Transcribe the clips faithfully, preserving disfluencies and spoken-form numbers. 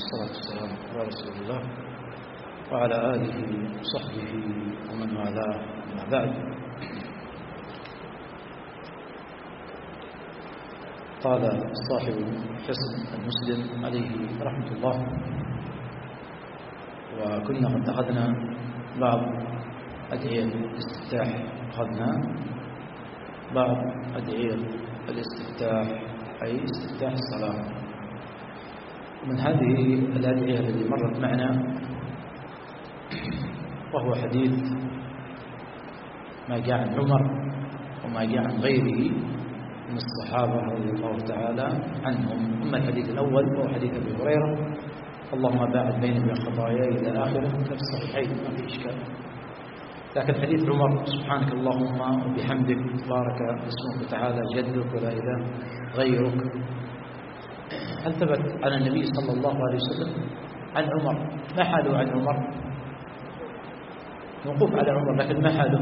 والصلاة والسلام على رسول الله وعلى آله وصحبه ومن والاه. أما بعد، قال صاحب حسن المسلم عليه رحمة الله: وكنا قد أخذنا بعض أدعية الاستفتاح أخذنا بعض أدعية الاستفتاح أي استفتاح الصلاة. من هذه الأدعية التي مرت معنا وهو حديث ما جاء عن عمر وما جاء عن غيره من الصحابة رضي الله تعالى عنهم. أما الحديث الأول وهو حديث أبي هريرة: اللهم باعد بيني وبين خطاياي إلى آخره، في الصحيحين ما في إشكال. لكن حديث عمر: سبحانك اللهم وبحمدك بارك اسمك تعالى جدك ولا إله غيرك، هل ثبت عن النبي صلى الله عليه وسلم؟ عن عمر. ما حاله عن عمر؟ موقوف على عمر، لكن ما حاله؟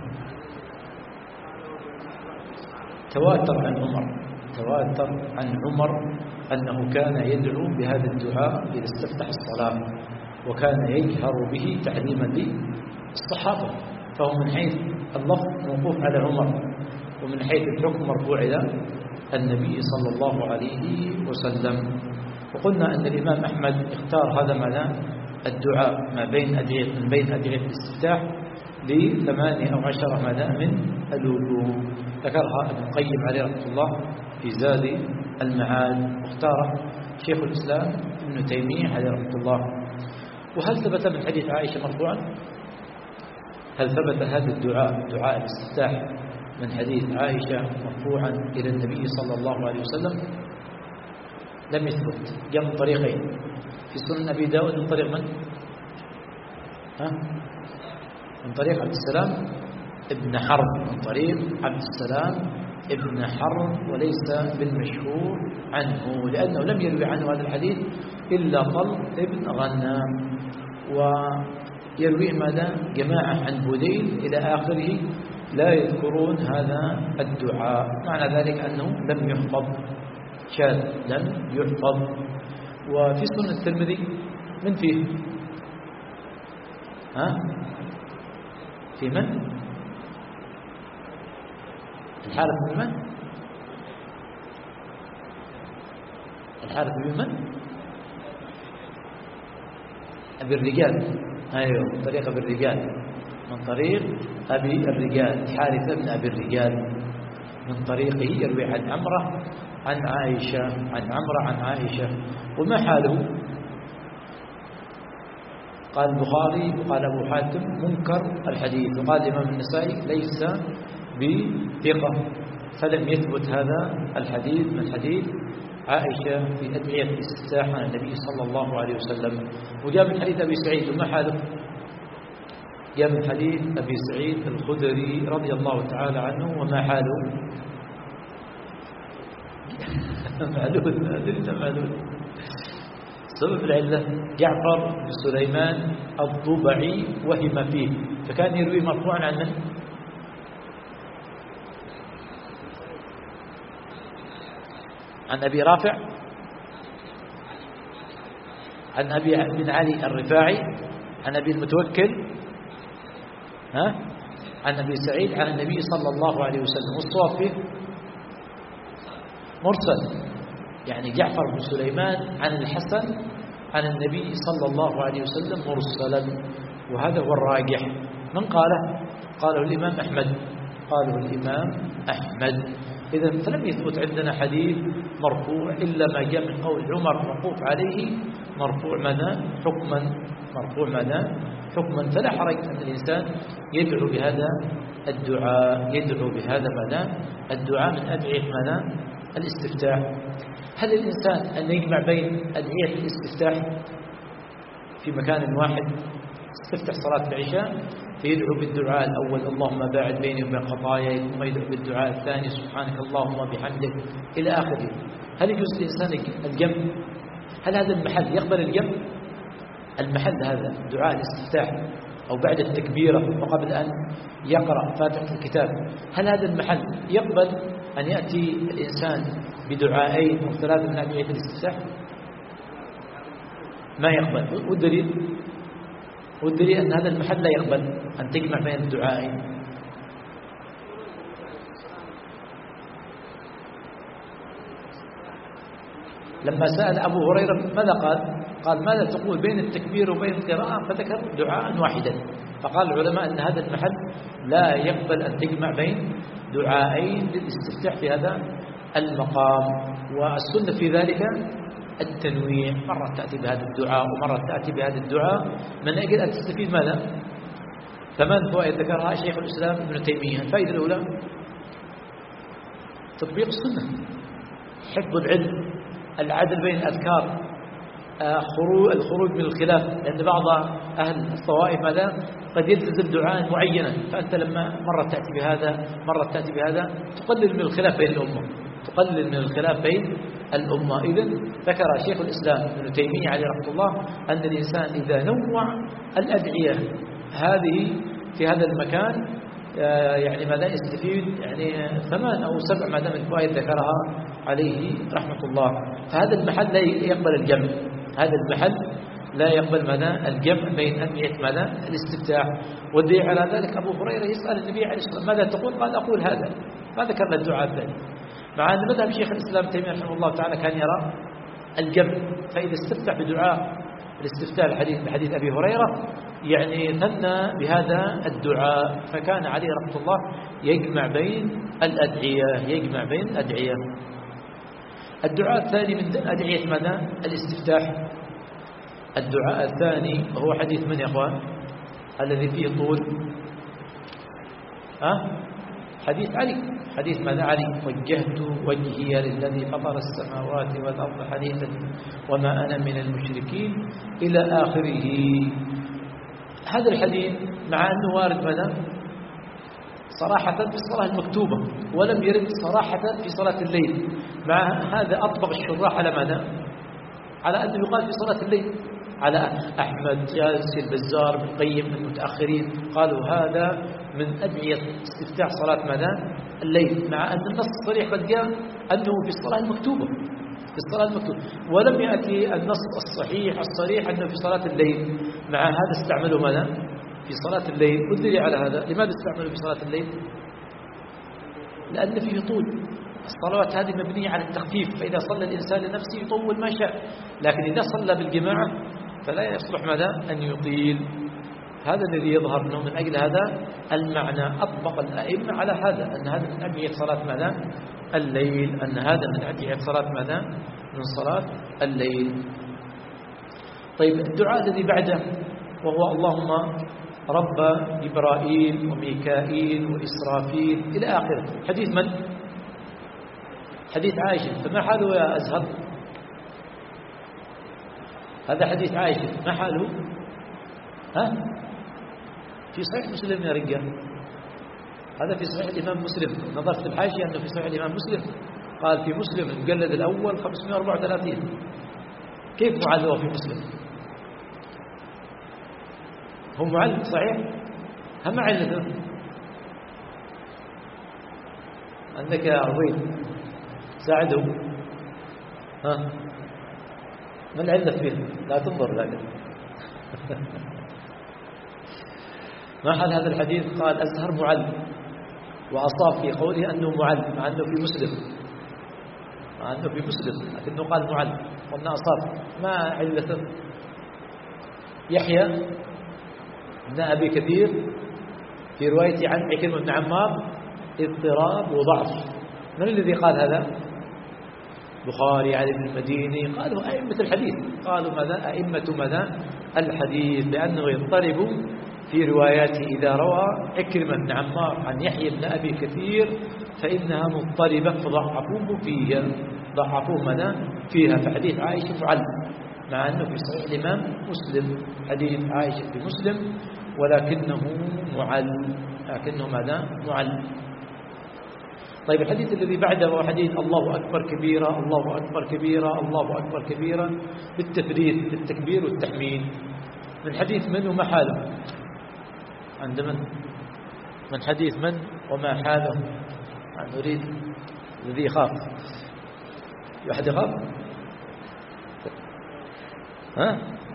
تواتر عن عمر تواتر عن عمر أنه كان يدعو بهذا الدعاء إذا استفتح الصلاة، وكان يجهر به تعليما للصحابة، فهو من حيث اللفظ موقوف على عمر، ومن حيث الحكم مرفوع إلى النبي صلى الله عليه وسلم. وقلنا أن الإمام أحمد اختار هذا معنى الدعاء ما بين أدعية من بين أدعية الاستفتاح لثمانية أو عشرة معنى من الوجوه، ذكرها ابن القيم عليه رحمة الله في زاد المعاد، واختار شيخ الإسلام ابن تيمية عليه رحمة الله. وهل ثبت من حديث عائشة مرفوعا؟ هل ثبت هذا الدعاء دعاء الاستفتاح من حديث عائشة مرفوعا إلى النبي صلى الله عليه وسلم؟ لم يثبت. جاء من طريقين في سنن أبي داود. من طريق من؟ ها؟ من طريق عبد السلام ابن حرب من طريق عبد السلام ابن حرب وليس بالمشهور عنه، لأنه لم يروي عنه هذا الحديث إلا طلق ابن غنام، ويرويه ماذا؟ جماعة عن بديل إلى آخره لا يذكرون هذا الدعاء. معنى ذلك أنه لم يحفظ، شاذ لم يحفظ. وفي سنن الترمذي من فيه؟ ها؟ في من؟ الحارث بن من؟ الحارث بن من؟ أبي الرجال. أيوه، من طريق أبي الرجال، من طريق أبي الرجال حارث بن أبي الرجال، من طريقه يروي عن عمرة عن عائشة عن عمرة عن عائشة. وما حاله؟ قال البخاري وقال أبو حاتم منكر الحديث، وقال الإمام النسائي ليس بثقة، فلم يثبت هذا الحديث من حديث عائشة في أدعية الاستفتاح عن النبي صلى الله عليه وسلم. وجاء من حديث أبي سعيد. وما حاله؟ جاء من حديث أبي سعيد الخدري رضي الله تعالى عنه. وما حاله؟ معلول معلول. سبب العلة جعفر بن سليمان الضبعي وهم فيه، فكان يروي مرفوعا عن من؟ عن أبي رافع، عن أبي بن علي الرفاعي، عن أبي المتوكل، ها؟ عن أبي سعيد عن النبي صلى الله عليه وسلم. والصواب فيه مرسل، يعني جعفر بن سليمان عن الحسن عن النبي صلى الله عليه وسلم مرسلا، وهذا هو الراجح. من قاله؟ قاله الإمام أحمد قاله الإمام أحمد. إذن فلم يثبت عندنا حديث مرفوع إلا ما جاء من قول عمر موقوف عليه مرفوع ماذا؟ حكما مرفوع ماذا؟ حكما. فلا حرج أن الإنسان يدعو بهذا الدعاء يدعو بهذا ماذا؟ الدعاء من أدعية ماذا؟ الاستفتاح. هل الإنسان أن يجمع بين أدعية الاستفتاح في مكان واحد؟ استفتح صلاة العشاء فيدعو بالدعاء الأول: اللهم باعد بيني وبين خطاياي، ثم يدعو بالدعاء الثاني: سبحانك اللهم بحمدك، إلى آخره. هل يجوز الإنسان الجمع؟ هل هذا المحل يقبل الجمع؟ المحل هذا دعاء الاستفتاح أو بعد التكبيرة وقبل أن يقرأ فاتحة الكتاب، هل هذا المحل يقبل أن يأتي الإنسان بدعائين أو ثلاثة من أدعية الاستفتاح؟ ما يقبل. والدليل والدليل أن هذا المحل لا يقبل أن تجمع بين الدعائين. لما سأل أبو هريرة ماذا قال؟ قال ماذا تقول بين التكبير وبين القراءة؟ فذكر دعاء واحدا. فقال العلماء أن هذا المحل لا يقبل أن تجمع بين دعائين للاستفتاح في هذا المقام. والسنة في ذلك التنويع، مرة تأتي بهذا الدعاء ومرة تأتي بهذا الدعاء من أجل أن تستفيد ماذا؟ ثمان فوائد ذكرها شيخ الإسلام ابن تيمية. الفائدة الأولى تطبيق السنة، حفظ العلم، العدل بين الأذكار، الخروج من الخلاف، لأن بعض أهل الطوائف ماذا قد يلتزم دعاء معينا، فأنت لما مرة تأتي بهذا مرة تأتي بهذا تقلل من الخلاف بين الأمة تقلل من الخلاف بين الأمة. إذن ذكر شيخ الإسلام ابن تيمية عليه رحمه الله أن الإنسان إذا نوع الأدعية هذه في هذا المكان يعني ماذا يستفيد يعني ثمان أو سبع ما دام الفوائد ذكرها عليه رحمة الله. فهذا المحل لا يقبل الجمع، هذا المحل لا يقبل ماذا الجمع بين أدعية ماذا الاستفتاح. والدليل على ذلك أبو هريرة يسأل النبي عليه الصلاة والسلام ماذا تقول؟ قال أقول هذا. ما ذكرنا الدعاء الثاني، مع أن مذهب شيخ الإسلام تيمية رحمه الله تعالى كان يرى الجمع. فإذا استفتح بدعاء الاستفتاح الحديث بحديث أبي هريرة يعني ثنى بهذا الدعاء، فكان عليه رحمه الله يجمع بين الأدعية يجمع بين الأدعية. الدعاء الثاني من أدعية ماذا الاستفتاح. الدعاء الثاني هو حديث من يا أخوان الذي فيه طول؟ ها؟ حديث علي، حديث ماذا علي؟ وجهت وجهي للذي فطر السماوات والأرض حنيفا وما أنا من المشركين إلى آخره. هذا الحديث مع أنه وارد ماذا صراحة في الصلاة المكتوبة ولم يرد صراحة في صلاة الليل، مع هذا أطبق الشراح على ماذا؟ على أنه يقال في صلاة الليل. على أحمد جالس البزار بن القيم من المتأخرين قالوا هذا من أدعية استفتاح صلاة ماذا الليل، مع أن النص الصريح قد جاء أنه في الصلاة المكتوبة في الصلاة المكتوبة ولم يأتي النص الصحيح الصريح أنه في صلاة الليل. مع هذا استعملوا ماذا في صلاة الليل. والدليل على هذا لماذا استعملوا في صلاة الليل؟ لأن فيه طول. الصلوات هذه مبنية على التخفيف، فإذا صلى الإنسان لنفسه يطول ما شاء، لكن إذا صلى بالجماعة فلا يصلح ماذا أن يطيل. هذا الذي يظهر أنه من أجل هذا المعنى أطبق الأئمة على هذا، أن هذا من أدعية صلاة ماذا الليل أن هذا من أدعية صلاة ماذا من صلاة الليل. طيب الدعاء الذي بعده وهو اللهم رب جبرائيل وميكائيل وإسرافيل إلى آخره. حديث من؟ حديث عائشة. فما حاله يا أزهر؟ هذا حديث عائشة، ما حاله؟ ها؟ في صحيح مسلم يا رجال، هذا في صحيح الإمام مسلم. نظرت في الحاشية أنه في صحيح الإمام مسلم، قال في مسلم المجلد الأول خمسمائة وأربعة وثلاثين. كيف معل هو في مسلم؟ هم معل صحيح؟ هم علته عندك يا عظيم ساعده. ها ما العلة فيه؟ لا تنظر لكن ما حال هذا الحديث؟ قال أزهر معل، وأصاب في قوله أنه معل مع أنه في مسلم مع أنه في مسلم لكنه قال معل، قلنا أصاب. ما علته؟ يحيى بن أبي كثير في روايته عن عكرمة بن عمار اضطراب وضعف. من الذي قال هذا؟ بخاري، علي بن المديني، قالوا أئمة الحديث، قالوا ماذا أئمة ماذا الحديث، لأنه يضطرب في رواياته. إذا روى عكرمة بن عمار عن يحيى بن أبي كثير فإنها مضطربة فضعفوه فيها ضعفوه ماذا فيها. فحديث عائشة معلم مع أنه في صحيح الإمام مسلم. حديث عائشة في مسلم ولكنه معل لكنه ماذا معل. طيب الحديث الذي بعده هو حديث الله أكبر كبيرا الله أكبر كبيرا الله أكبر كبيرا بالتثليث بالتكبير والتحميد. من حديث من وما حاله؟ عند من؟ من حديث من وما حاله؟ نريد الذي يخاف. واحد يخاف؟ ها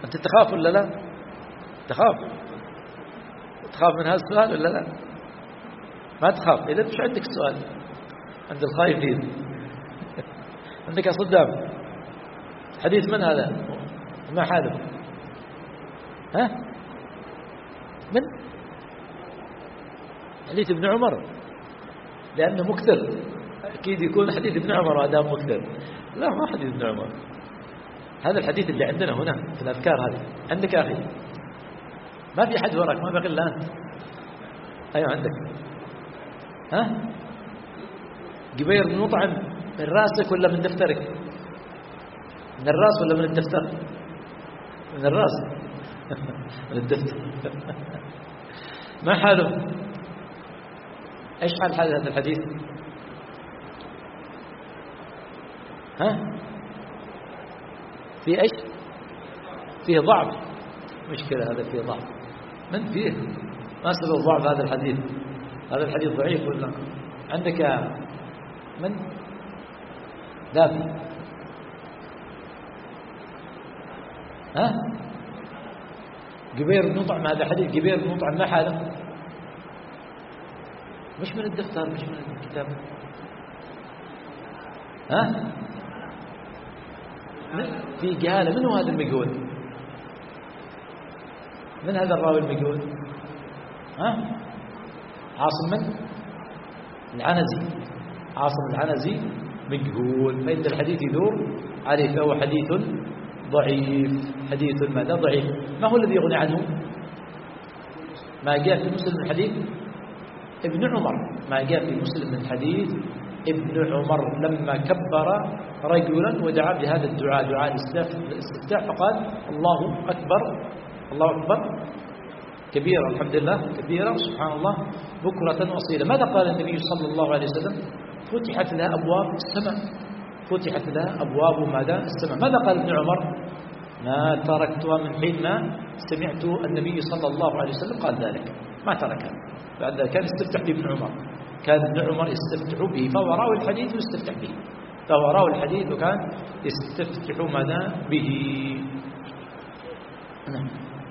أنت تخاف ولا لا؟ تخاف تخاف من هذا السؤال ولا لا؟ ما تخاف. إذا مش عندك سؤال عند الخايفين. عندك يا صدام حديث من هذا؟ ما حاله؟ ها؟ من؟ حديث ابن عمر، لأنه مكثر، أكيد يكون حديث ابن عمر وأدام مكثر. لا، ما حديث ابن عمر، هذا الحديث اللي عندنا هنا في الأذكار. هذا عندك يا أخي، ما في أحد وراك، ما بقي إلا أنت. أيوة عندك. ها؟ جبير بن مطعم من راسك ولا من دفترك؟ من الراس ولا من الدفتر؟ من الراس. من الدفتر. ما حاله؟ ايش حال حال هذا الحديث؟ ها؟ في ايش؟ فيه ضعف. مشكلة هذا فيه ضعف. من فيه؟ ما سبب ضعف هذا الحديث؟ هذا الحديث ضعيف ولا؟ عندك يا من؟ دافي. ها؟ جبير بن مطعم، هذا حديث جبير بن مطعم ما حاله؟ مش من الدفتر، مش من الكتاب. ها؟ في جهالة. من هو هذا المجهول؟ من هذا الراوي المجهول؟ ها؟ عاصم من؟ العنزي. عاصم العنزي مجهول، فإن الحديث يدور عليه، فهو حديث ضعيف. حديث ماذا؟ ضعيف. ما هو الذي يغني عنه؟ ما جاء في مسلم من حديث ابن عمر، ما جاء في مسلم من حديث ابن عمر لما كبر رجلا ودعا بهذا الدعاء، دعاء الاستفتاح، فقال الله أكبر، الله أكبر كبيرا، الحمد لله كبيرا، سبحان الله بكرة وأصيلا. ماذا قال النبي صلى الله عليه وسلم؟ فتحت لها أبواب السماء، فتحت لها أبواب ماذا؟ السماء. ماذا قال ابن عمر؟ ما تركتها من حين ما سمعت النبي صلى الله عليه وسلم قال ذلك، ما تركها. بعد ذلك كان يستفتح به ابن عمر، كان ابن عمر يستفتح به، فهو راوي الحديث ويستفتح به، فهو راوي الحديث وكان يستفتح ماذا؟ به. نعم.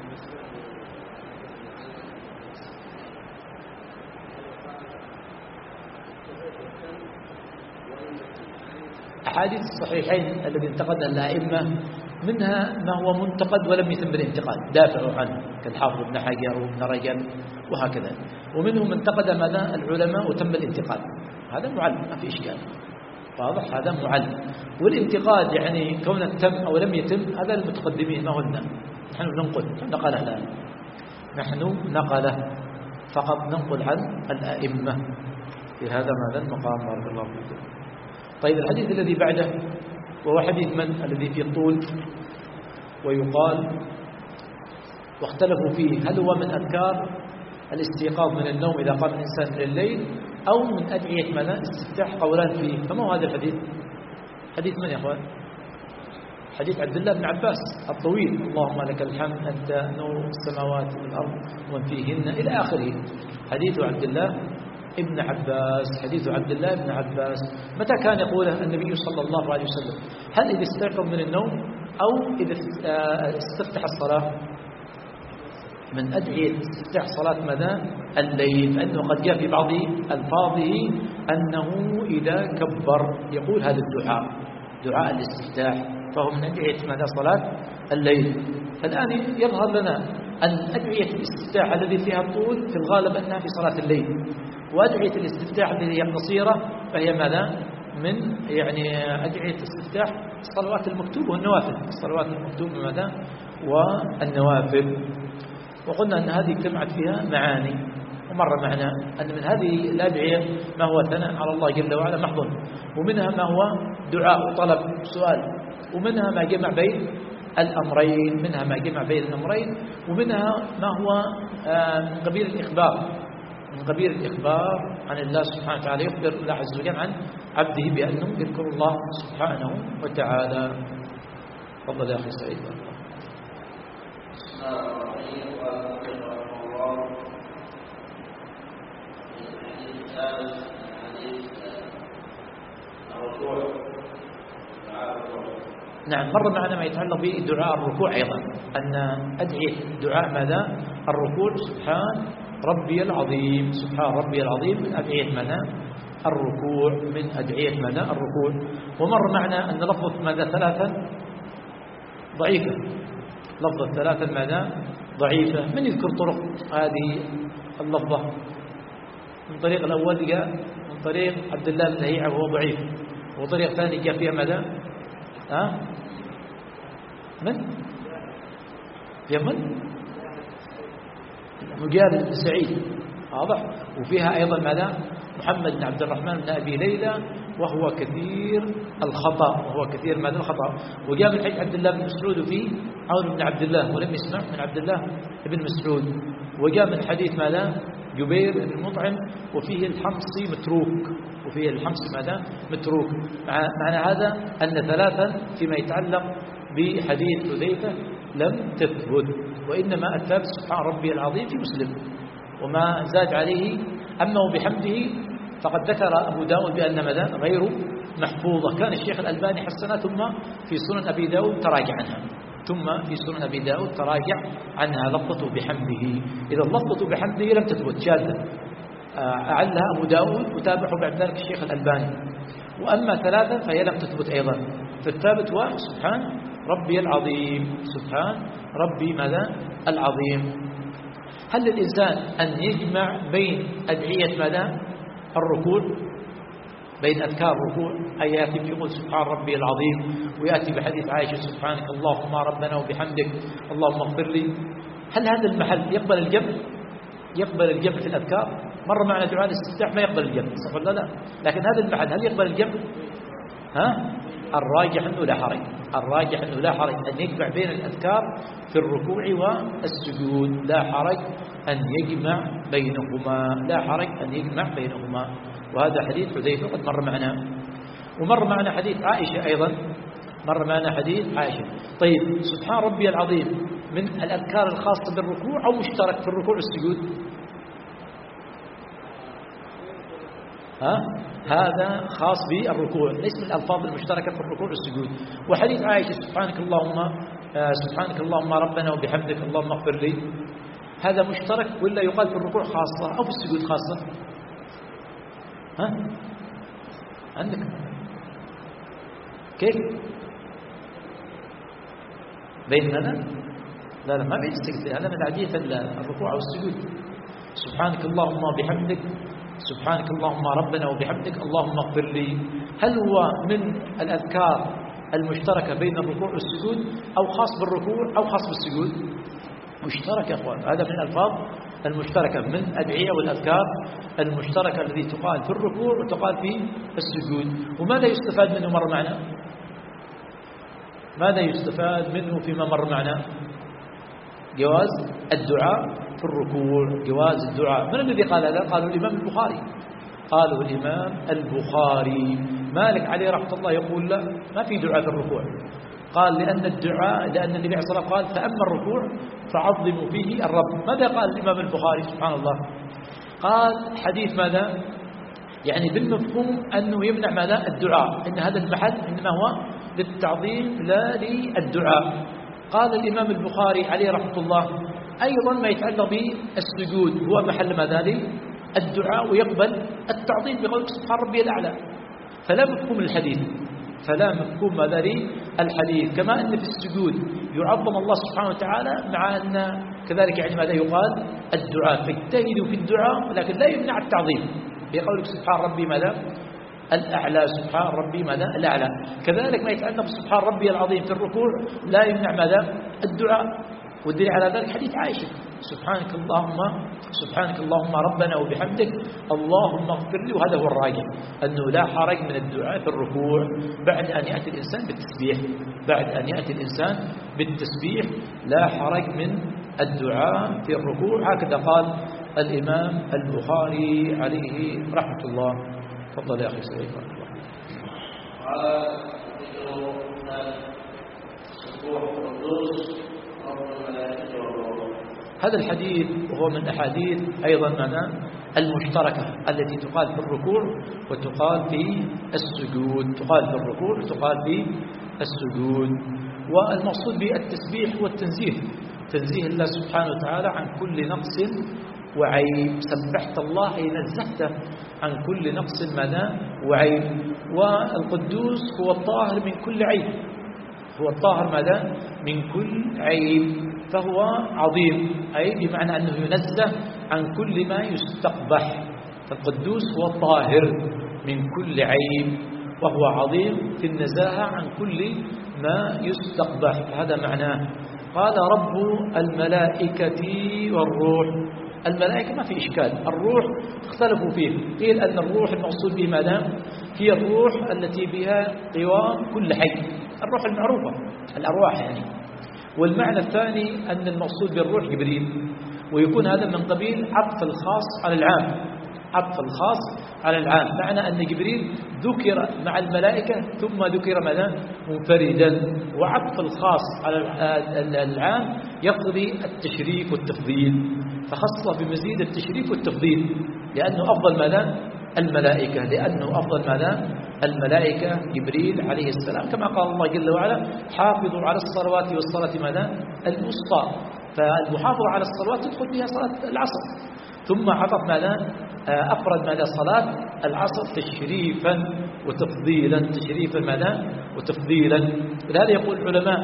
أحاديث الصحيحين الذي انتقدها الأئمة منها ما هو منتقد ولم يتم بالانتقاد، دافعوا عنه كالحافظ ابن حجر وابن رجب وهكذا، ومنهم من انتقد ماذا؟ العلماء وتم الانتقاد. هذا معلم، ما في إشكال، واضح، هذا معلم. والانتقاد يعني كونه تم أو لم يتم هذا المتقدمين، ما هو لنا، نحن ننقل نقله الآن، نحن نقله فقط، ننقل عن الأئمة في هذا ماذا المقام. بارك الله فيكم. طيب الحديث الذي بعده وهو حديث من الذي فيه الطول، ويقال واختلفوا فيه هل هو من أذكار الاستيقاظ من النوم إذا قام الإنسان من الليل أو من أدعية ماذا؟ استفتاح، قولان فيه. فما هو هذا الحديث؟ حديث من يا أخوان؟ حديث عبد الله بن عباس الطويل، اللهم لك الحمد أنت نور السماوات والأرض ومن فيهن إلى آخره. حديث عبد الله ابن عباس، حديث عبد الله بن عباس. متى كان يقوله النبي صلى الله عليه وسلم؟ هل إذا استيقظ من النوم أو إذا استفتح الصلاة؟ من أدعية استفتاح صلاة ماذا؟ الليل، لأنه قد جاء في بعض ألفاظه أنه إذا كبر يقول هذا الدعاء، دعاء الاستفتاح، فهو من أدعية ماذا؟ صلاة الليل. فالآن يظهر لنا أن أدعية الاستفتاح الذي فيها الطول في الغالب أنها في صلاة الليل، وأدعية الاستفتاح التي هي قصيرة فهي ماذا؟ من يعني أدعية الاستفتاح الصلوات المكتوبة والنوافل، الصلوات المكتوبة ماذا؟ والنوافل. وقلنا أن هذه اجتمعت فيها معاني، ومر معنا أن من هذه الأدعية ما هو ثناء على الله جل وعلا محض، ومنها ما هو دعاء وطلب سؤال، ومنها ما جمع بين الأمرين، منها ما جمع بين الأمرين، ومنها ما هو من قبيل الإخبار، من قبيل الإخبار عن الله سبحانه وتعالى، يخبر الله عز وجل عن عبده بأنه يذكر الله سبحانه وتعالى. تفضل يا أخي سعيد. نعم مر معنا ما يتعلق بدعاء الركوع أيضا، أن أدعية دعاء ماذا؟ الركوع سبحان ربي العظيم، سبحان ربي العظيم من أدعية ماذا؟ الركوع، من أدعية ماذا؟ الركوع. ومر معنا أن لفظة ماذا؟ ثلاثا ضعيفة، لفظة ثلاثا ماذا؟ ضعيفة. من يذكر طرق هذه اللفظة؟ من طريق الأول جاء من طريق عبد الله بن لهيعة وهو ضعيف، وطريق ثاني جاء فيها ماذا؟ ها؟ من؟ فيها من؟ مجالد بن سعيد، واضح. وفيها أيضا ماذا؟ محمد بن عبد الرحمن بن أبي ليلى وهو كثير الخطأ، وهو كثير ماذا؟ الخطأ. وجاء من حديث عبد الله بن مسعود وفي عون بن عبد الله ولم يسمع من عبد الله بن مسعود. وجاء من حديث ماذا؟ جبير بن مطعم وفيه الحمصي متروك، وفيه الحمصي ماذا؟ متروك. معنى هذا أن ثلاثا فيما يتعلق بحديث حذيفة لم تثبت، وإنما الثابت سبحان ربي العظيم في مسلم، وما زاد عليه أما وبحمده فقد ذكر أبو داود بأن ماذا؟ غير محفوظة. كان الشيخ الألباني حسنها ثم في سنن أبي داود تراجع عنها، ثم في سنن أبي داود تراجع عنها لفظة بحمده. إذا لفظة بحمده لم تثبت شاذة، أعلها أبو داود وتابعه بعد ذلك الشيخ الألباني. وأما ثلاثة فهي لم تثبت أيضا، فالثابت هو سبحان ربي العظيم، سبحان ربي ماذا؟ العظيم. هل للإنسان أن يجمع بين أدعية ماذا؟ الركوع، بين أذكار الركوع، أي يأتي يقول سبحان ربي العظيم ويأتي بحديث عائشة سبحانك اللهم ربنا وبحمدك اللهم اغفر لي؟ هل هذا المحل يقبل الجمع؟ يقبل الجمع في الأذكار؟ مر معنا دعاء الاستفتاح ما يقبل الجمع، صح ولا لا؟ لكن هذا المحل هل يقبل الجمع؟ ها؟ الراجح أنه لا حرج، الراجح أنه لا حرج أن يجمع بين الأذكار في الركوع والسجود، لا حرج أن يجمع بينهما، لا حرج أن يجمع بينهما. وهذا حديث حذيفة قد مر معنا. ومر معنا حديث عائشة أيضا، مر معنا حديث عائشة. طيب سبحان ربي العظيم من الأذكار الخاصة بالركوع أو مشترك في الركوع والسجود؟ ها؟ هذا خاص بالركوع، ليس من الألفاظ المشتركة في الركوع والسجود. وحديث عائشة سبحانك اللهم آه سبحانك اللهم ربنا وبحمدك اللهم اغفر لي، هذا مشترك ولا يقال في الركوع خاصة أو في السجود خاصة؟ ها؟ عندك كيف؟ بين ماذا؟ لا لا ما بين السجد، هذا من عادية الركوع أو السجود. سبحانك اللهم وبحمدك، سبحانك اللهم ربنا وبحمدك اللهم اغفر لي، هل هو من الأذكار المشتركة بين الركوع والسجود أو خاص بالركوع أو خاص بالسجود؟ مشترك يا أخوان، هذا من الألفاظ المشتركة من أدعية والأذكار المشتركة التي تقال في الركوع وتقال في السجود. وماذا يستفاد منه مر معنا؟ ماذا يستفاد منه فيما مر معنا؟ جواز الدعاء في الركوع، جواز الدعاء. من الذي قال هذا؟ قالوا الإمام البخاري، قالوا الإمام البخاري. مالك عليه رحمة الله يقول لا، ما في دعاء في الركوع، قال لأن الدعاء لأن النبي عليه الصلاة والسلام قال فأما الركوع فعظموا فيه الرب. ماذا قال الإمام البخاري سبحان الله؟ قال حديث ماذا؟ يعني بالمفهوم أنه يمنع ماذا؟ الدعاء، إن هذا المحل إنما هو للتعظيم لا للدعاء. قال الإمام البخاري عليه رحمة الله أيضا ما يتعلق بالسجود هو محل ماذا؟ الدعاء ويقبل التعظيم بقولك سبحان ربي الأعلى. فلا مفهوم الحديث، فلا مفهوم ماذا الحديث. كما أن في السجود يعظم الله سبحانه وتعالى، مع أن كذلك يعني ماذا يقال الدعاء، فاجتهدوا في الدعاء لكن لا يمنع التعظيم بقولك سبحان ربي ماذا الأعلى، سبحان ربي ماذا الأعلى. كذلك ما يتعلق بسبحان ربي العظيم في الركوع لا يمنع ماذا الدعاء. والدليل على ذلك حديث عائشة سبحانك اللهم سبحانك اللهم ربنا وبحمدك اللهم اغفر لي. وهذا هو الراجح أنه لا حرج من الدعاء في الركوع بعد أن يأتي الإنسان بالتسبيح، بعد أن يأتي الإنسان بالتسبيح لا حرج من الدعاء في الركوع. هكذا قال الإمام البخاري عليه رحمة الله. تفضل يا أخي سعيد. هذا الحديث وهو من أحاديث أيضا معنا المشتركة التي تقال في الركوع وتقال في السجود، تقال في الركوع وتقال في السجود. والمقصود بالتسبيح هو التنزيه، تنزيه الله سبحانه وتعالى عن كل نقص وعيب. سبحت الله أي نزهته عن كل نقص ماذا وعيب. والقدوس هو الطاهر من كل عيب، هو الطاهر ماذا من كل عيب، فهو عظيم أي بمعنى أنه ينزه عن كل ما يستقبح. فالقدوس هو الطاهر من كل عيب، وهو عظيم في النزاهة عن كل ما يستقبح، هذا معناه. قال رب الملائكة والروح. الملائكة ما في إشكال، الروح اختلفوا فيه، قيل أن الروح المقصود به ماذا؟ هي الروح التي بها قوام كل حي، الروح المعروفة الأرواح يعني. والمعنى الثاني أن المقصود بالروح جبريل، ويكون هذا من قبيل عطف الخاص على العام، عطف الخاص على العام، معنى أن جبريل ذكر مع الملائكة ثم ذكر ماذا منفردا، وعطف الخاص على العام يقتضي التشريف والتفضيل، فخص بمزيد التشريف والتفضيل، لأنه أفضل ماذا الملائكة، لأنه أفضل ماذا الملائكة جبريل عليه السلام، كما قال الله جل وعلا حافظوا على الصلوات والصلاة ماذا الوسطى، فالمحافظة على الصلوات تدخل فيها صلاة العصر، ثم عطف ماذا أفرد ماذا صلاة العصر تشريفا وتفضيلا، تشريفا ماذا وتفضيلا. لهذا يقول العلماء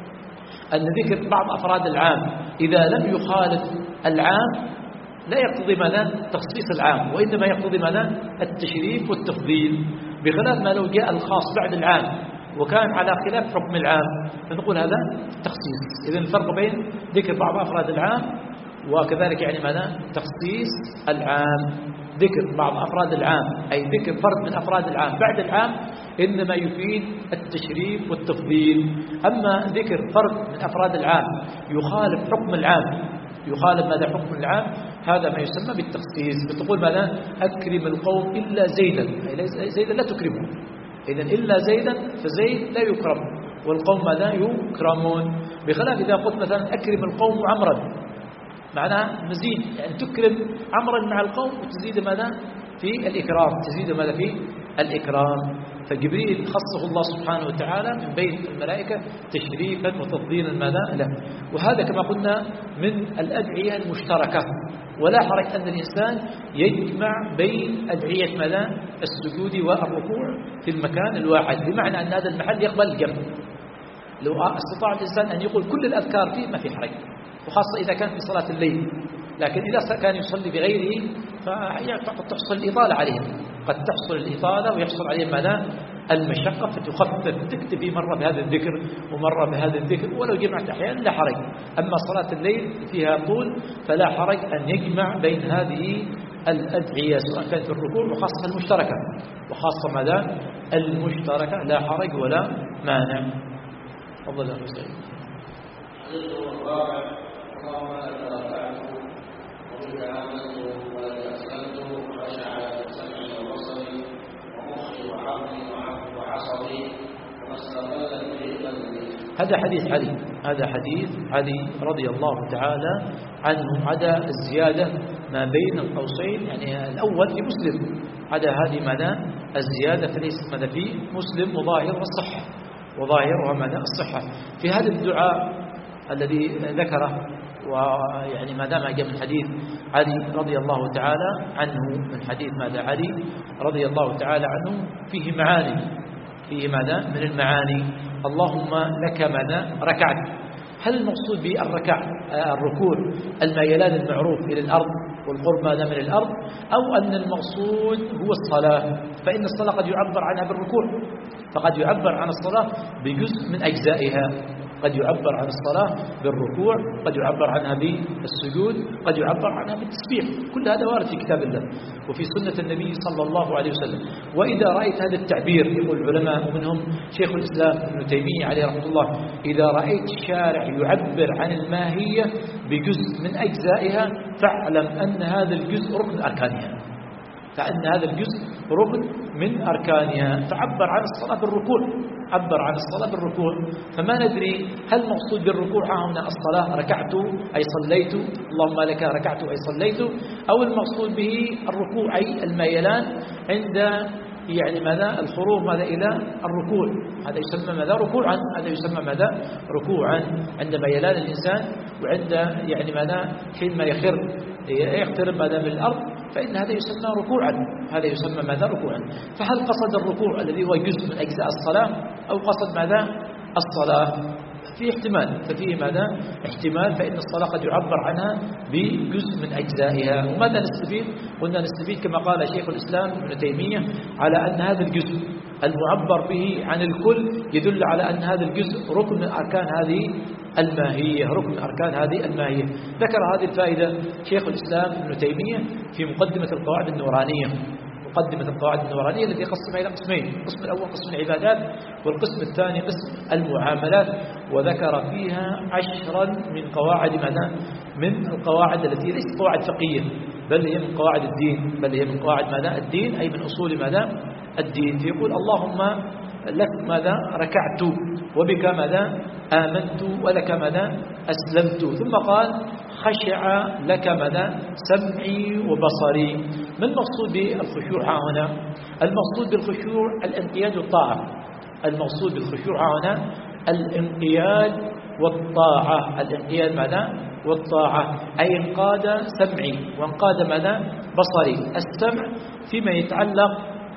أن ذكر بعض أفراد العام إذا لم يخالف العام لا يقتضي ماذا تخصيص العام، وإنما يقتضي ماذا التشريف والتفضيل، بخلاف ما لو جاء الخاص بعد العام وكان على خلاف حكم العام فنقول هذا تخصيص. إذن الفرق بين ذكر بعض أفراد العام وكذلك يعني ماذا تخصيص العام. ذكر بعض أفراد العام أي ذكر فرد من أفراد العام بعد العام إنما يفيد التشريف والتفضيل. أما ذكر فرد من أفراد العام يخالف حكم العام، يخالف ماذا حكم العام، هذا ما يسمى بالتخصيص. بتقول ماذا أكرم القوم إلا زيدا، أي زيدا لا تكرمه، إذن إلا زيدا فزيد لا يكرم، والقوم ماذا يكرمون، بخلاف إذا قلت مثلا أكرم القوم عمرا معناها مزيد، يعني تكرم عمرا مع القوم وتزيد ماذا في الإكرام، تزيد ماذا في الإكرام. فجبريل خصه الله سبحانه وتعالى من بين الملائكة تشريفا وتفضيلا ماذا له، وهذا كما قلنا من الأدعية المشتركة، ولا حرج أن الإنسان يجمع بين أدعية ماذا السجود والركوع في المكان الواحد، بمعنى أن هذا المحل يقبل الجمع. لو استطاع الإنسان أن يقول كل الأذكار فيه ما في حرج، وخاصة إذا كان في صلاة الليل، لكن إذا كان يصلي بغيره فقد تحصل الإطالة عليهم، قد تحصل الإطالة ويحصل عليهم ماذا المشقة، فتخفف تكتفي مرة بهذا الذكر ومرة بهذا الذكر، ولو جمعت أحيانا لا حرج. أما صلاة الليل فيها طول فلا حرج أن يجمع بين هذه الأدعية سواء كانت في الركوع، وخاصة المشتركة، وخاصة ماذا المشتركة لا حرج ولا مانع. تفضل يا حسين. اللهم لك رفعت وبك آمنت ولك أسلمت وخشع سمعي وبصري ومخي وعقلي وعصبي وما استقلت به قلبي. هذا حديث علي، هذا حديث علي رضي الله تعالى عنه، عدا الزيادة ما بين القوسين، يعني الأول في مسلم، عدا هذه ماذا الزيادة فليست ماذا في مسلم، وظاهرها الصحة، وظاهرها ماذا الصحة. في هذا الدعاء الذي ذكره ويعني ما دام جاء من حديث علي رضي الله تعالى عنه، من حديث ماذا علي رضي الله تعالى عنه فيه معاني، فيه ماذا من المعاني. اللهم لك ماذا ركعت، هل المقصود بالركع الركوع الميلان المعروف إلى الأرض والقرب ماذا من الأرض، أو أن المقصود هو الصلاة؟ فإن الصلاة قد يعبر عنها بالركوع، فقد يعبر عن الصلاة بجزء من أجزائها، قد يعبر عن الصلاة بالركوع، قد يعبر عنها بالسجود، قد يعبر عنها بالتسبيح، كل هذا وارد في كتاب الله وفي سنة النبي صلى الله عليه وسلم. وإذا رأيت هذا التعبير، يقول العلماء ومنهم شيخ الإسلام ابن تيمية عليه رحمة الله، إذا رأيت الشارع يعبر عن الماهية بجزء من أجزائها فاعلم أن هذا الجزء ركن أركانها، فأن هذا الجزء ركن من أركانها، فعبر عن الصلاة بالركوع، عبر عن الصلاة بالركوع. فما ندري هل المقصود بالركوع هنا الصلاة ركعت أي صليت، اللهم لك ركعت أي صليت، أو المقصود به الركوع أي الميلان عند يعني ماذا الخروج ماذا إلى الركوع، هذا يسمى ماذا ركوعا، هذا يسمى ماذا ركوعا عند ميلان الإنسان، وعند يعني ماذا حينما يخر يقترب ماذا من الأرض، فإن هذا يسمى ركوعا، هذا يسمى ماذا ركوعا. فهل قصد الركوع الذي هو جزء من أجزاء الصلاة أو قصد ماذا الصلاة؟ في احتمال، ففيه ماذا احتمال، فإن الصلاة قد يعبر عنها بجزء من أجزائها. وماذا نستفيد؟ قلنا نستفيد كما قال شيخ الإسلام ابن تيمية على أن هذا الجزء المعبر به عن الكل يدل على أن هذا الجزء ركن من أركان هذه الماهية، ركن من أركان هذه الماهية. ذكر هذه الفائدة شيخ الإسلام ابن تيمية في مقدمة القواعد النورانية، مقدمة القواعد النورانية التي قسمها إلى قسمين، القسم الأول قسم العبادات، والقسم الثاني قسم المعاملات، وذكر فيها عشرا من قواعد ماذا؟ من القواعد التي ليست قواعد فقهية، بل هي من قواعد الدين، بل هي من قواعد ماذا؟ الدين، أي من أصول ماذا؟ الدين. فيقول اللهم لك ماذا؟ ركعت، وبك ماذا؟ آمنت، ولك ماذا؟ أسلمت. ثم قال خشع لك ماذا؟ سمعي وبصري. ما المقصود بالخشوع هنا؟ المقصود بالخشوع الانقياد والطاعة، المقصود بالخشوع هنا الانقياد والطاعة، الانقياد ماذا؟ والطاعة، أي انقاد سمعي وانقاد ماذا؟ بصري. السمع فيما يتعلق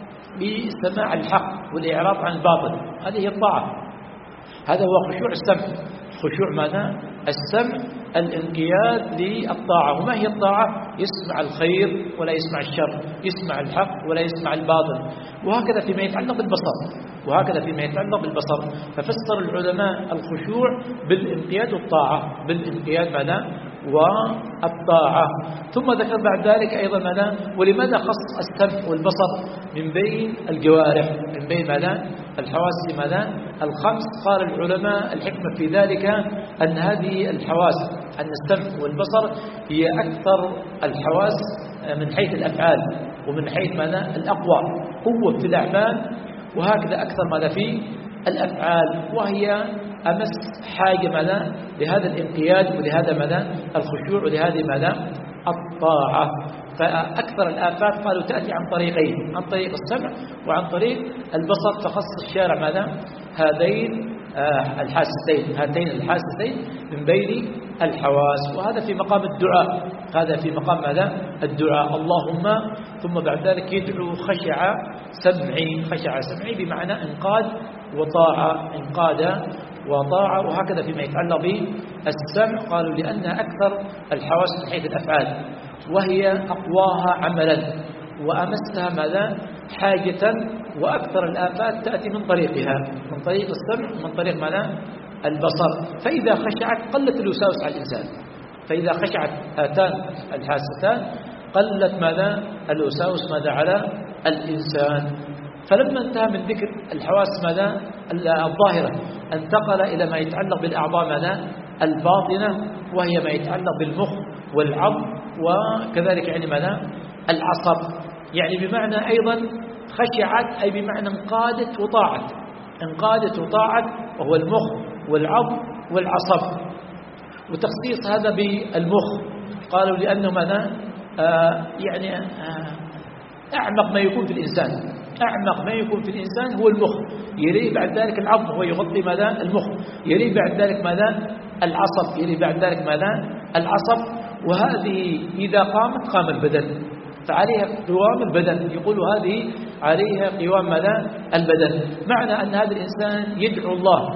بسماع الحق والإعراض عن الباطل، هذه هي الطاعة، هذا هو خشوع السمع. خشوع ماذا؟ السمع الانقياد للطاعة. وما هي الطاعة؟ يسمع الخير ولا يسمع الشر، يسمع الحق ولا يسمع الباطل. وهكذا فيما يتعلق بالبصر، وهكذا فيما يتعلق بالبصر. ففسر العلماء الخشوع بالانقياد والطاعة، بالانقياد ماذا؟ والطاعة. ثم ذكر بعد ذلك أيضا ماذا؟ ولماذا خص السمع والبصر من بين الجوارح، من بين ماذا؟ الحواس ماذا؟ الخمس. قال العلماء الحكمة في ذلك أن هذه الحواس، أن السمع والبصر هي أكثر الحواس من حيث الأفعال، ومن حيث ماذا؟ الأقوى قوة في الأعمال، وهكذا أكثر ماذا في الأفعال، وهي أمس حاجة ماذا؟ لهذا الانقياد ولهذا ماذا؟ الخشوع ولهذه ماذا؟ الطاعة. فأكثر الآفات قالوا تأتي عن طريقين، عن طريق السمع وعن طريق البصر. فخص الشارع ماذا؟ هذين الحاستين، هاتين الحاستين من بين الحواس. وهذا في مقام الدعاء، هذا في مقام ماذا؟ الدعاء. اللهم، ثم بعد ذلك يدعو خشع سمعي، خشع سمعي بمعنى انقاد وطاعة، انقاد وطاعة. وهكذا فيما يتعلق بالسمع قالوا لأنها أكثر الحواس من حيث الأفعال، وهي أقواها عملا وأمسها ماذا؟ حاجة، وأكثر الآفات تأتي من طريقها، من طريق السمع ومن طريق ماذا؟ البصر. فإذا خشعت قلت الوساوس على الإنسان، فإذا خشعت هاتان الحاستان قلت ماذا؟ الوساوس ماذا على الإنسان. فلما انتهى من ذكر الحواس ماذا؟ الظاهرة، انتقل إلى ما يتعلق بالأعضاء ماذا؟ الباطنة، وهي ما يتعلق بالمخ والعظم، وكذلك يعني ماذا؟ العصب. يعني بمعنى أيضا خشعت أي بمعنى انقادت وطاعت، انقادت وطاعت، وهو المخ والعظم والعصب. وتخصيص هذا بالمخ قالوا لأنه ماذا؟ آه يعني آه أعمق ما يكون في الإنسان، أعمق ما يكون في الإنسان هو المخ، يليه بعد ذلك العظم، هو يغطي ماذا؟ المخ، يليه بعد ذلك ماذا؟ العصب، يليه بعد ذلك ماذا؟ العصب. وهذه إذا قامت قام البدن، فعليها قوام البدن، يقول هذه عليها قوام ماذا؟ البدن. معنى أن هذا الإنسان يدعو الله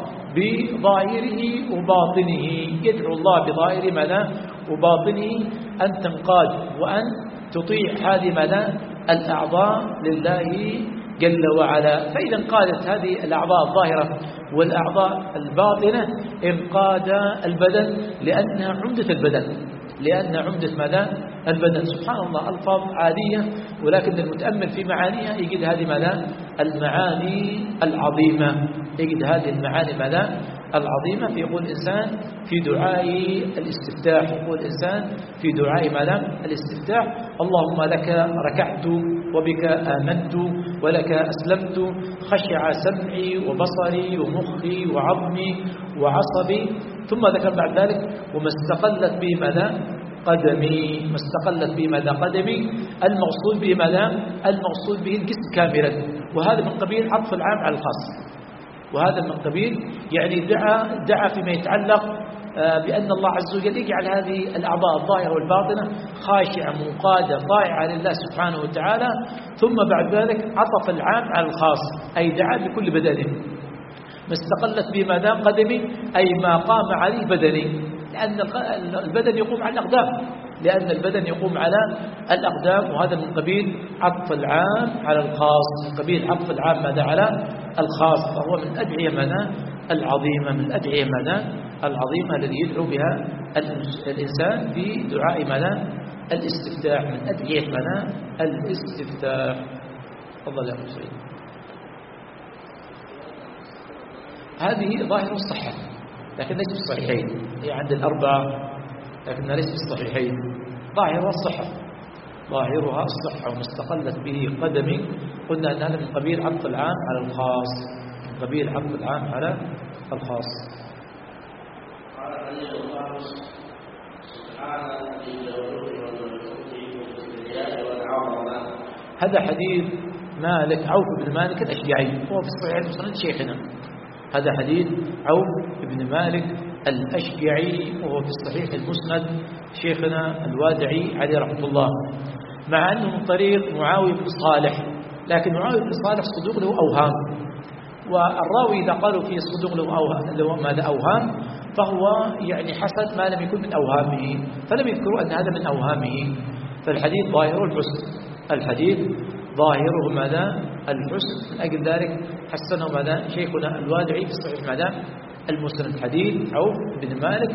بظاهره وباطنه، يدعو الله بظاهره ماذا؟ وباطنه أن تنقاد وأن تطيع هذه ماذا؟ الأعضاء لله جل وعلا. فإذا انقادت هذه الأعضاء الظاهرة والأعضاء الباطنة انقاد البدن، لأنها عمدة البدن، لأن عمدة ماذا؟ البدن. سبحان الله، ألفاظ عادية، ولكن المتأمل في معانيها يجد هذه ماذا؟ المعاني العظيمة، يجد هذه المعاني ماذا؟ العظيمة. فيقول الإنسان في دعاء الاستفتاح، يقول الإنسان في دعاء ماذا؟ الاستفتاح اللهم لك ركعت وبك آمنت ولك أسلمت، خشع سمعي وبصري ومخي وعظمي وعصبي. ثم ذكر بعد ذلك وما استقلت به ماذا؟ قدمي، ما استقلت به ماذا؟ قدمي. المقصود به ماذا؟ المقصود به الجسم كاملا، وهذا من قبيل عطف العام على الخاص، وهذا من قبيل يعني دعا دعا فيما يتعلق بأن الله عز وجل يجعل هذه الأعضاء الظاهرة والباطنة خاشعة منقادة طائعة لله سبحانه وتعالى، ثم بعد ذلك عطف العام على الخاص، أي دعا بكل بدنه ما استقلت به مادام قدمي، أي ما قام عليه بدني، لأن البدن يقوم على الأقدام، لأن البدن يقوم على الأقدام، وهذا من قبيل عطف العام على الخاص، من قبيل عطف العام ماذا على الخاص، فهو من الأدعية ماذا العظيمة، من الأدعية ماذا العظيمة الذي يدعو بها الإنسان في دعاء ماذا الاستفتاح، من أدعية ماذا الاستفتاح. تفضل يا أبو سعيد. هذه ظاهر الصحة لكن ليس بالصحيحين، هي عند الأربعة لكنها ليس بالصحيحين. ظاهرها الصحة، ظاهرها الصحة وما استقلت به قدمي، قلنا أن هذا من قبيل عطف العام على الخاص، من قبيل عطف العام على الخاص. قال عليه الخامس سبحان هذا حديث مالك عوف بن مالك الأشجعي، هو في الصحيح المسند شيخنا، هذا حديث عوف بن مالك الأشجعي وهو في الصحيح المسند شيخنا الوادعي عليه رحمة الله، مع أنه من طريق معاوية بن صالح، لكن معاوية بن صالح صدوق له أوهام، والراوي إذا قالوا فيه صدوق له أوهام, له ماذا أوهام فهو يعني حسن ما لم يكن من أوهامه، فلم يذكروا أن هذا من أوهامه، فالحديث ظاهره الحسن، الحديث ظاهره ماذا الحسن، من أجل ذلك حسنه ماذا شيخنا الوادعي في الصحيح ماذا المسند، حديث عوف بن مالك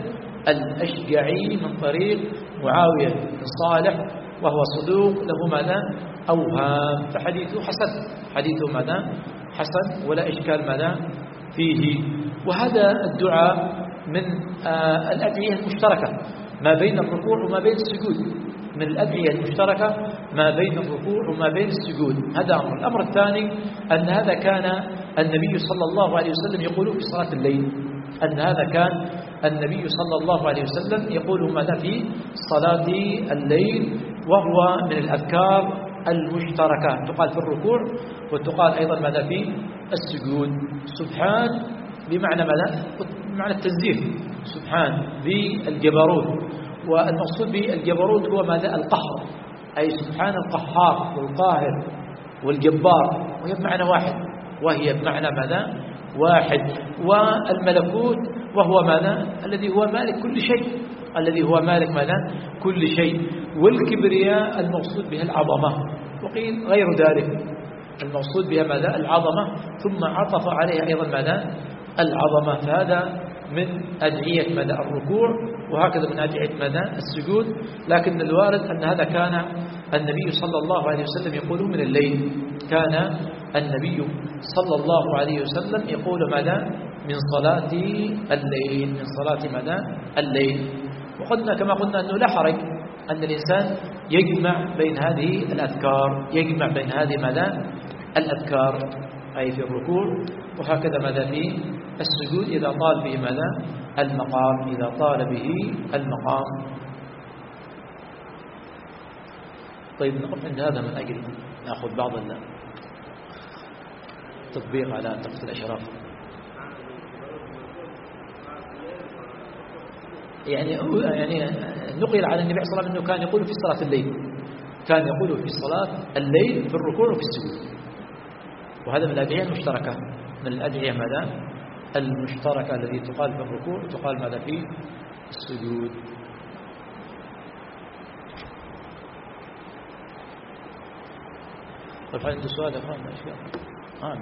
الأشجعي من طريق معاوية بن صالح وهو صدوق له ماذا أوهام، فحديثه حسن، حديثه ماذا حسن ولا إشكال ماذا فيه. وهذا الدعاء من آه الأدعية المشتركة ما بين الركوع وما بين السجود، من الأدعية المشتركة ما بين الركوع وما بين السجود، هذا أمر. الأمر الثاني أن هذا كان النبي صلى الله عليه وسلم يقوله في صلاة الليل، أن هذا كان النبي صلى الله عليه وسلم يقوله ماذا في صلاة الليل، وهو من الأذكار المشتركة، تقال في الركوع وتقال أيضا ماذا في السجود. سبحان بمعنى ماذا بمعنى التنزيه، سبحان بالجبروت، والمقصود بالجبروت هو ماذا القهر، أي سبحان القهار والقاهر والجبار، وهي بمعنى واحد، وهي بمعنى ماذا واحد. والملكوت وهو ماذا الذي هو مالك كل شيء، الذي هو مالك ماذا كل شيء. والكبرياء المقصود بها العظمة، وقيل غير ذلك، المقصود بها ماذا العظمة، ثم عطف عليها أيضا ماذا العظمة، فهذا من أدعية ماذا الركوع، وهكذا من أدعية ماذا السجود. لكن الوارد أن هذا كان النبي صلى الله عليه وسلم يقوله من الليل، كان النبي صلى الله عليه وسلم يقول ماذا من صلاة الليل، من صلاة ماذا الليل. وقلنا كما قلنا أنه لا حرج أن الإنسان يجمع بين هذه الأذكار، يجمع بين هذه ماذا الأذكار، أي في الركوع وهكذا ماذا في السجود إذا طال به ماذا المقام، إذا طال به المقام. طيب نقف عند هذا من أجل نأخذ بعض التطبيق على تقص الأشراف. يعني يعني نقل على النبي صلى الله عليه وسلم أنه كان يقول في صلاة الليل، كان يقول في صلاة الليل في الركوع وفي السجود، وهذا من الأدعية المشتركة، من الأدعية ماذا المشتركة الذي تقال في الركوع وتقال ماذا في السجود. طيب عنده سؤال يا اخوان؟ آه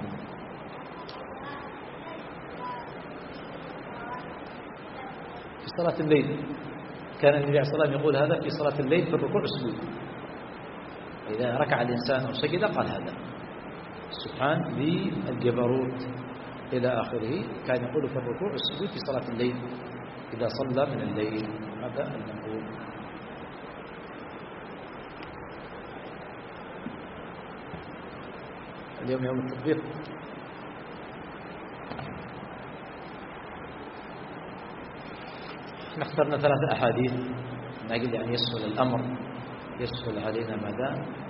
في صلاة الليل كان النبي عليه الصلاة والسلام يقول هذا في صلاة الليل في الركوع والسجود، إذا ركع الإنسان أو سجد قال هذا سبحان بالجبروت إلى آخره، كان يقول في الركوع والسجود في صلاة الليل إذا صلى من الليل، هذا المقول. اليوم يوم التطبيق، اخترنا ثلاثة أحاديث من أجل أن يسهل الأمر، يسهل علينا ماذا